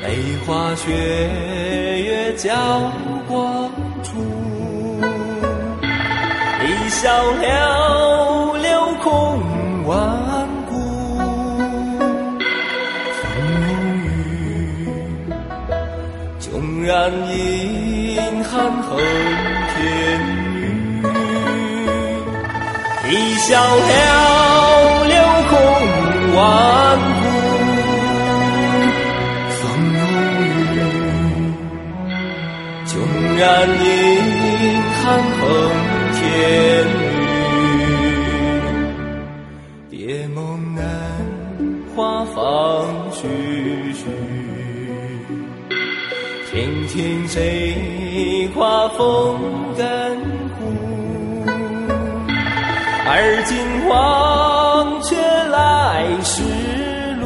梅花雪月交光处，一笑寥寥空万古。风雨迥然阴寒横天雨，一笑寥寥空万古。迥然阴寒横天雨，蝶梦难，花放徐徐。听听谁夸风干枯？而今忘却来时路，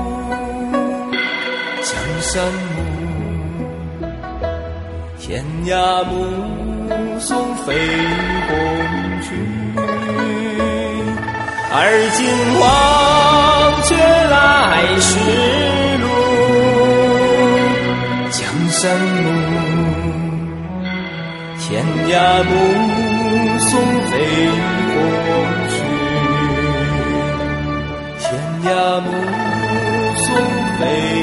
江山天涯目送飞鸿去，而今忘却来时路，江山暮，天涯目送飞鸿去，天涯目送飞